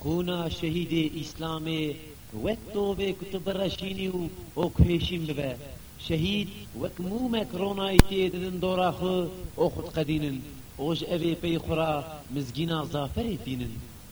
خونا شهید اسلام وقتو به کتب رشینی و کهشیم ببه شهید وکموم کرونایتی دن دورا خو او خود قدینن اوش اوی پی خورا مزگینا زافری دینن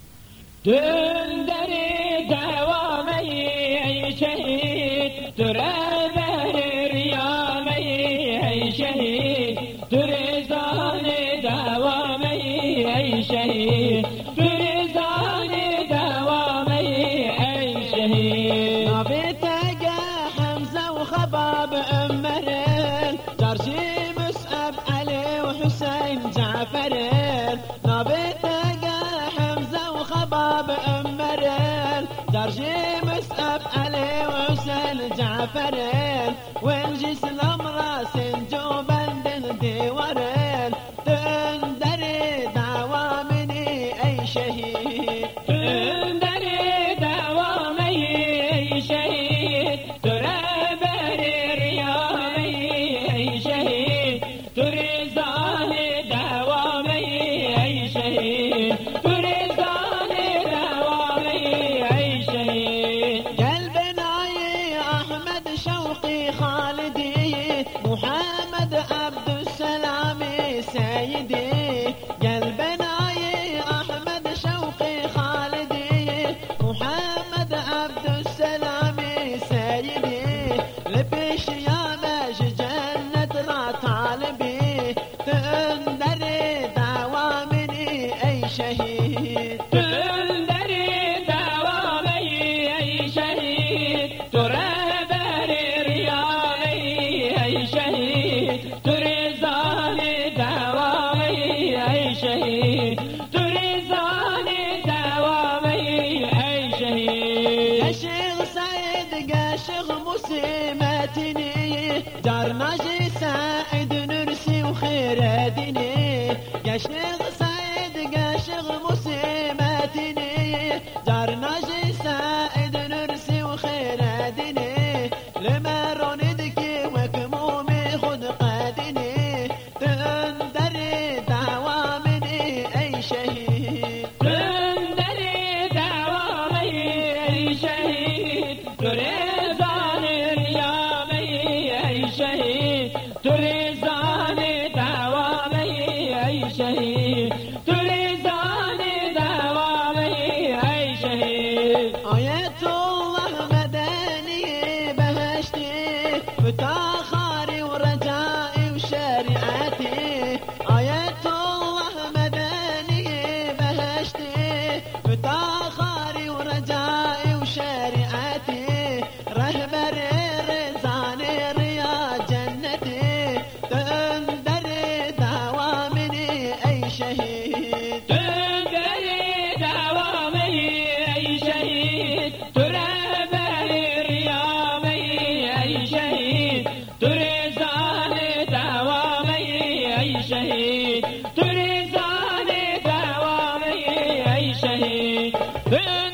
دن دری دوامی ای شهید دربر ریامی ای شهید درزان دوامی ای شهید درزان دوامی ای شهید نابتك حمزة وخباب أمرين جرجي مصعب علي وحسين جعفرين نابتك حمزة وخباب أمرين جرجي مصعب علي وحسين جعفرين والجيس الأمراس جوبان دن ديورين تندري دعوة مني أي شهيد تندري دوامی ای شهید دربر ریامی ای شهید درزان دوامی ای شهید درزان دوامی ای شهید قلبنا أحمد شوقي خالدي محمد عبد السلام سيدي قلبنا أحمد شوقي خالدي محمد عبد السلام سيدي لبش يا باش جنة لا طالبي تندري دعوة مني أي شهيد تندري دوامی ای شهید دربر ریامی ای شهید درزان دوامی ای شهید درزان دوامی ای شهید يا شيخ سعيد يا شيخ مسيمتني جرناجي سعيد نرسي وخير ديني يا شيخ سعيد يا شيخ مسيمتني جرناجي سعيد نرسي وخير ديني لما روندك وكمومي خد قادني تندري دعوة مني أي شهيد تندري دوامی ای شهید درزان ریامی ای شهید درزان دوامی ای شهید درزان دوامی ای شهید آية الله مدني بهشتي فتاخاري ورجائي وشريعتي آية الله مدني بهشتي فتاخاري ورجائي وشريعتي رهبر رزاني ريا جنتي تندري دوامني أي شهيد تندري دوامی ای شهید دربر ریامی ای شهید درزان دوامی ای شهید درزان دوامی ای شهید